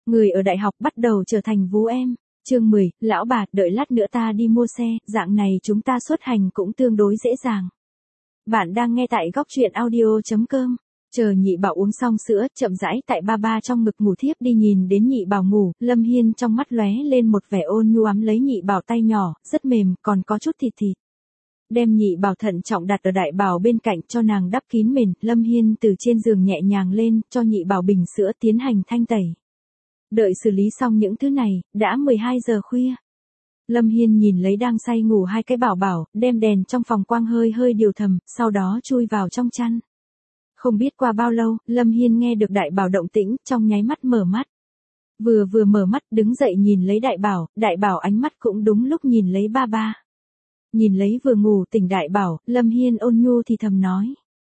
Người ở đại học bắt đầu trở thành vú em. Chương 10, lão bà, đợi lát nữa ta đi mua xe, dạng này chúng ta xuất hành cũng tương đối dễ dàng. Bạn đang nghe tại góc truyện audio.com. Chờ nhị bảo uống xong sữa, chậm rãi tại ba trong ngực ngủ thiếp đi. Nhìn đến nhị bảo ngủ, Lâm Hiên trong mắt lóe lên một vẻ ôn nhu ấm lấy nhị bảo tay nhỏ, rất mềm, còn có chút thịt thịt. Đem nhị bảo thận trọng đặt ở đại bảo bên cạnh cho nàng đắp kín mền, Lâm Hiên từ trên giường nhẹ nhàng lên, cho nhị bảo bình sữa tiến hành thanh tẩy. Đợi xử lý xong những thứ này, đã 12 giờ khuya. Lâm Hiên nhìn lấy đang say ngủ hai cái bảo bảo, đem đèn trong phòng quang hơi điều thầm, sau đó chui vào trong chăn. Không biết qua bao lâu, Lâm Hiên nghe được đại bảo động tĩnh, trong nháy mắt mở mắt. Vừa mở mắt đứng dậy nhìn lấy đại bảo ánh mắt cũng đúng lúc nhìn lấy ba. Nhìn lấy vừa ngủ tỉnh đại bảo, Lâm Hiên ôn nhu thì thầm nói.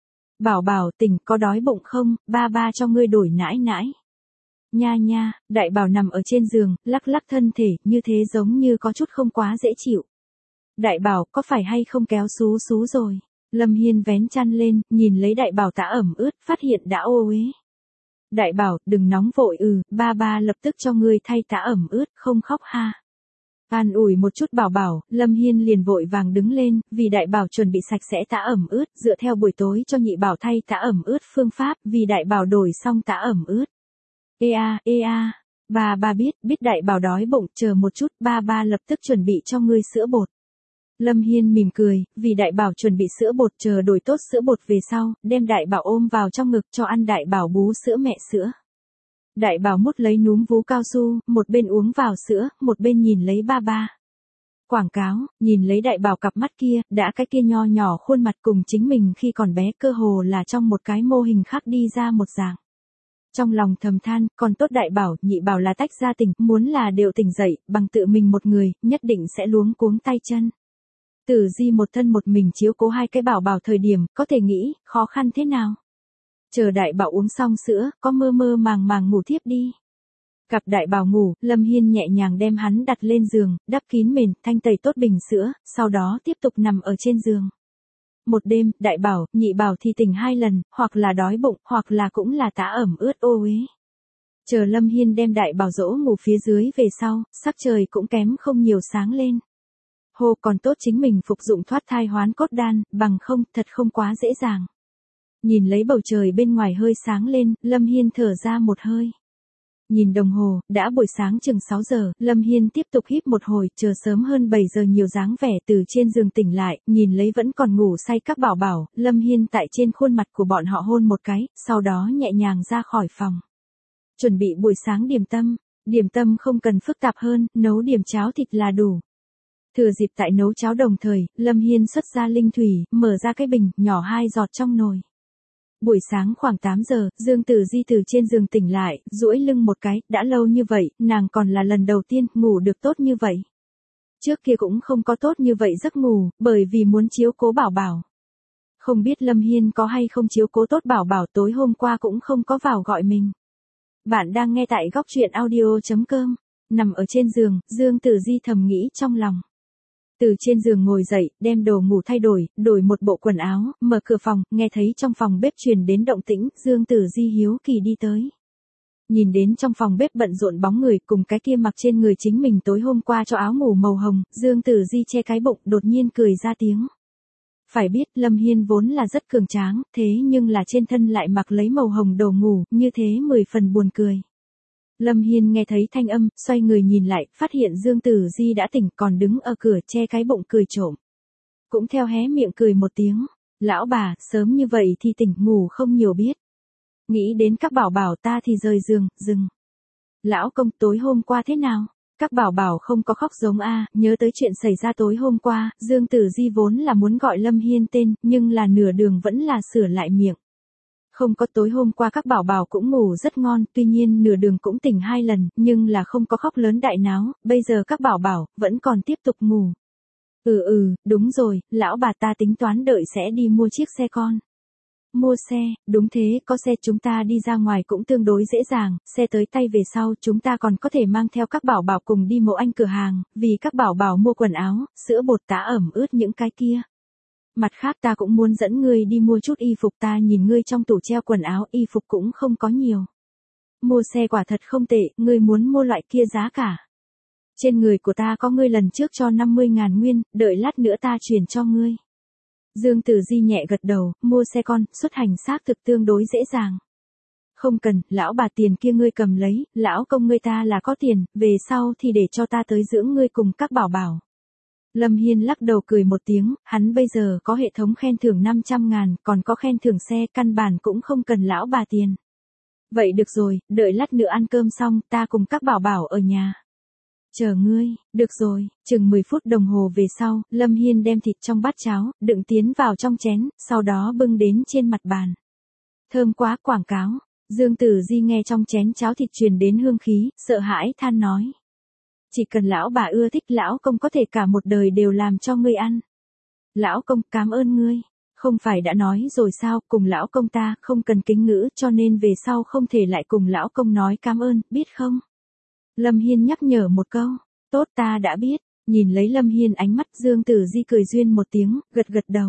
Bảo tỉnh, có đói bụng không, ba cho ngươi đổi nãi nãi. Nha, đại bảo nằm ở trên giường, lắc thân thể, như thế giống như có chút không quá dễ chịu. Đại bảo, có phải hay không kéo xú rồi? Lâm Hiên vén chăn lên, nhìn lấy đại bảo tã ẩm ướt, phát hiện đã ô uế. Đại bảo, đừng nóng vội, ba lập tức cho ngươi thay tã ẩm ướt, không khóc ha. An ủi một chút bảo, Lâm Hiên liền vội vàng đứng lên, vì đại bảo chuẩn bị sạch sẽ tã ẩm ướt, dựa theo buổi tối cho nhị bảo thay tã ẩm ướt phương pháp, vì đại bảo đổi xong tã ẩm ướt. Ê a, ba biết đại bảo đói bụng, chờ một chút, ba lập tức chuẩn bị cho ngươi sữa bột. Lâm Hiên mỉm cười, vì đại bảo chuẩn bị sữa bột, chờ đổi tốt sữa bột về sau, đem đại bảo ôm vào trong ngực cho ăn đại bảo bú sữa mẹ sữa. Đại bảo mút lấy núm vú cao su, một bên uống vào sữa, một bên nhìn lấy ba. Quảng cáo, nhìn lấy đại bảo cặp mắt kia, đã cái kia nho nhỏ khuôn mặt cùng chính mình khi còn bé cơ hồ là trong một cái mô hình khác đi ra một dạng. Trong lòng thầm than, còn tốt đại bảo, nhị bảo là tách ra tỉnh, muốn là đều tỉnh dậy, bằng tự mình một người, nhất định sẽ luống cuống tay chân. Tử Di một thân một mình chiếu cố hai cái bảo thời điểm, có thể nghĩ, khó khăn thế nào. Chờ đại bảo uống xong sữa, có mơ màng ngủ thiếp đi. Gặp đại bảo ngủ, Lâm Hiên nhẹ nhàng đem hắn đặt lên giường, đắp kín mền, thanh tẩy tốt bình sữa, sau đó tiếp tục nằm ở trên giường. Một đêm, đại bảo, nhị bảo thì tỉnh 2 lần, hoặc là đói bụng, hoặc là cũng là tã ẩm ướt ô uế. Chờ Lâm Hiên đem đại bảo dỗ ngủ phía dưới về sau, sắc trời cũng kém không nhiều sáng lên. Hồ còn tốt chính mình phục dụng thoát thai hoán cốt đan, bằng không, thật không quá dễ dàng. Nhìn lấy bầu trời bên ngoài hơi sáng lên, Lâm Hiên thở ra một hơi. Nhìn đồng hồ, đã buổi sáng chừng 6 giờ, Lâm Hiên tiếp tục hít một hồi, chờ sớm hơn 7 giờ nhiều dáng vẻ từ trên giường tỉnh lại, nhìn lấy vẫn còn ngủ say các bảo, Lâm Hiên tại trên khuôn mặt của bọn họ hôn một cái, sau đó nhẹ nhàng ra khỏi phòng. Chuẩn bị buổi sáng điểm tâm không cần phức tạp hơn, nấu điểm cháo thịt là đủ. Thừa dịp tại nấu cháo đồng thời, Lâm Hiên xuất ra linh thủy, mở ra cái bình, nhỏ 2 giọt trong nồi. Buổi sáng khoảng 8 giờ, Dương Tử Di từ trên giường tỉnh lại, duỗi lưng một cái, đã lâu như vậy, nàng còn là lần đầu tiên ngủ được tốt như vậy. Trước kia cũng không có tốt như vậy giấc ngủ, bởi vì muốn chiếu cố bảo. Không biết Lâm Hiên có hay không chiếu cố tốt bảo tối hôm qua cũng không có vào gọi mình. Bạn đang nghe tại góc truyện audio.com. Nằm ở trên giường, Dương Tử Di thầm nghĩ trong lòng. Từ trên giường ngồi dậy, đem đồ ngủ thay đổi một bộ quần áo, mở cửa phòng, nghe thấy trong phòng bếp truyền đến động tĩnh, Dương Tử Di hiếu kỳ đi tới. Nhìn đến trong phòng bếp bận rộn bóng người cùng cái kia mặc trên người chính mình tối hôm qua cho áo ngủ màu hồng, Dương Tử Di che cái bụng, đột nhiên cười ra tiếng. Phải biết Lâm Hiên vốn là rất cường tráng, thế nhưng là trên thân lại mặc lấy màu hồng đồ ngủ, như thế 10 phần buồn cười. Lâm Hiên nghe thấy thanh âm, xoay người nhìn lại, phát hiện Dương Tử Di đã tỉnh còn đứng ở cửa che cái bụng cười trộm. Cũng theo hé miệng cười một tiếng, lão bà, sớm như vậy thì tỉnh ngủ không nhiều biết. Nghĩ đến các bảo ta thì rời giường, dừng. Lão công tối hôm qua thế nào? Các bảo không có khóc giống nhớ tới chuyện xảy ra tối hôm qua, Dương Tử Di vốn là muốn gọi Lâm Hiên tên, nhưng là nửa đường vẫn là sửa lại miệng. Không có, tối hôm qua các bảo cũng ngủ rất ngon, tuy nhiên nửa đường cũng tỉnh 2 lần, nhưng là không có khóc lớn đại náo, bây giờ các bảo vẫn còn tiếp tục ngủ. Đúng rồi, lão bà ta tính toán đợi sẽ đi mua chiếc xe con. Mua xe, đúng thế, có xe chúng ta đi ra ngoài cũng tương đối dễ dàng, xe tới tay về sau chúng ta còn có thể mang theo các bảo cùng đi mẫu anh cửa hàng, vì các bảo mua quần áo, sữa bột tã ẩm ướt những cái kia. Mặt khác ta cũng muốn dẫn ngươi đi mua chút y phục, ta nhìn ngươi trong tủ treo quần áo y phục cũng không có nhiều. mua xe quả thật không tệ, ngươi muốn mua loại kia giá cả. Trên người của ta có ngươi lần trước cho 50.000 nguyên, đợi lát nữa ta chuyển cho ngươi. Dương Tử Di nhẹ gật đầu, mua xe con, xuất hành xác thực tương đối dễ dàng. Không cần, lão bà tiền kia ngươi cầm lấy, lão công ngươi ta là có tiền, về sau thì để cho ta tới dưỡng ngươi cùng các bảo bảo. Lâm Hiên lắc đầu cười một tiếng, hắn bây giờ có hệ thống khen thưởng 500.000, còn có khen thưởng xe, căn bản cũng không cần lão bà tiền. Vậy được rồi, đợi lát nữa ăn cơm xong, ta cùng các bảo bảo ở nhà. Chờ ngươi, được rồi, chừng 10 phút đồng hồ về sau, Lâm Hiên đem thịt trong bát cháo, đựng tiến vào trong chén, sau đó bưng đến trên mặt bàn. Thơm quá, quảng cáo. Dương Tử Di nghe trong chén cháo thịt truyền đến hương khí, sợ hãi than nói. Chỉ cần lão bà ưa thích, lão công có thể cả một đời đều làm cho ngươi ăn. Lão công, cảm ơn ngươi. Không phải đã nói rồi sao, cùng lão công ta không cần kính ngữ, cho nên về sau không thể lại cùng lão công nói cảm ơn, biết không? Lâm Hiên nhắc nhở một câu. Tốt, ta đã biết. Nhìn lấy Lâm Hiên ánh mắt, Dương Tử Di cười duyên một tiếng, gật gật đầu.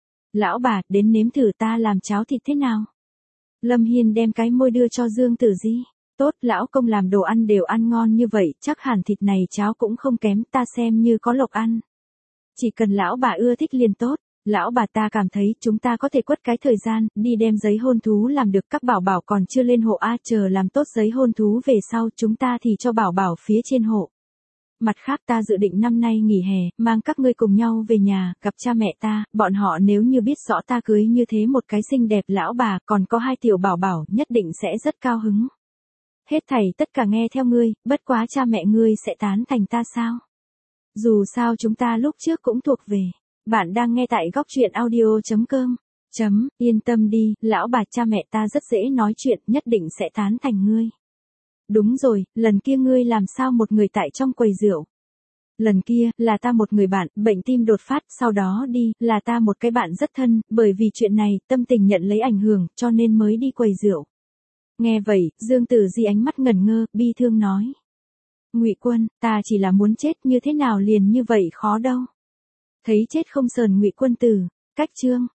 Lão bà, đến nếm thử ta làm cháo thịt thế nào? Lâm Hiên đem cái môi đưa cho Dương Tử Di. Tốt, lão công làm đồ ăn đều ăn ngon như vậy, chắc hẳn thịt này cháo cũng không kém, ta xem như có lộc ăn. Chỉ cần lão bà ưa thích liền tốt. Lão bà ta cảm thấy chúng ta có thể quất cái thời gian, đi đem giấy hôn thú làm được, các bảo bảo còn chưa lên hộ A, chờ làm tốt giấy hôn thú về sau chúng ta thì cho bảo bảo phía trên hộ. Mặt khác ta dự định năm nay nghỉ hè, mang các ngươi cùng nhau về nhà, gặp cha mẹ ta, bọn họ nếu như biết rõ ta cưới như thế một cái xinh đẹp lão bà, còn có 2 tiểu bảo bảo, nhất định sẽ rất cao hứng. Hết thảy tất cả nghe theo ngươi, bất quá cha mẹ ngươi sẽ tán thành ta sao? Dù sao chúng ta lúc trước cũng thuộc về. Bạn đang nghe tại góc truyện audio.com. Yên tâm đi, lão bà cha mẹ ta rất dễ nói chuyện, nhất định sẽ tán thành ngươi. Đúng rồi, lần kia ngươi làm sao một người tại trong quầy rượu? Lần kia, là ta một người bạn, bệnh tim đột phát, sau đó đi, là ta một cái bạn rất thân, bởi vì chuyện này, tâm tình nhận lấy ảnh hưởng, cho nên mới đi quầy rượu. Nghe vậy, Dương Tử Di ánh mắt ngẩn ngơ, bi thương nói. Ngụy Quân, ta chỉ là muốn chết, như thế nào liền như vậy khó đâu. Thấy chết không sờn Ngụy Quân Tử, cách chương.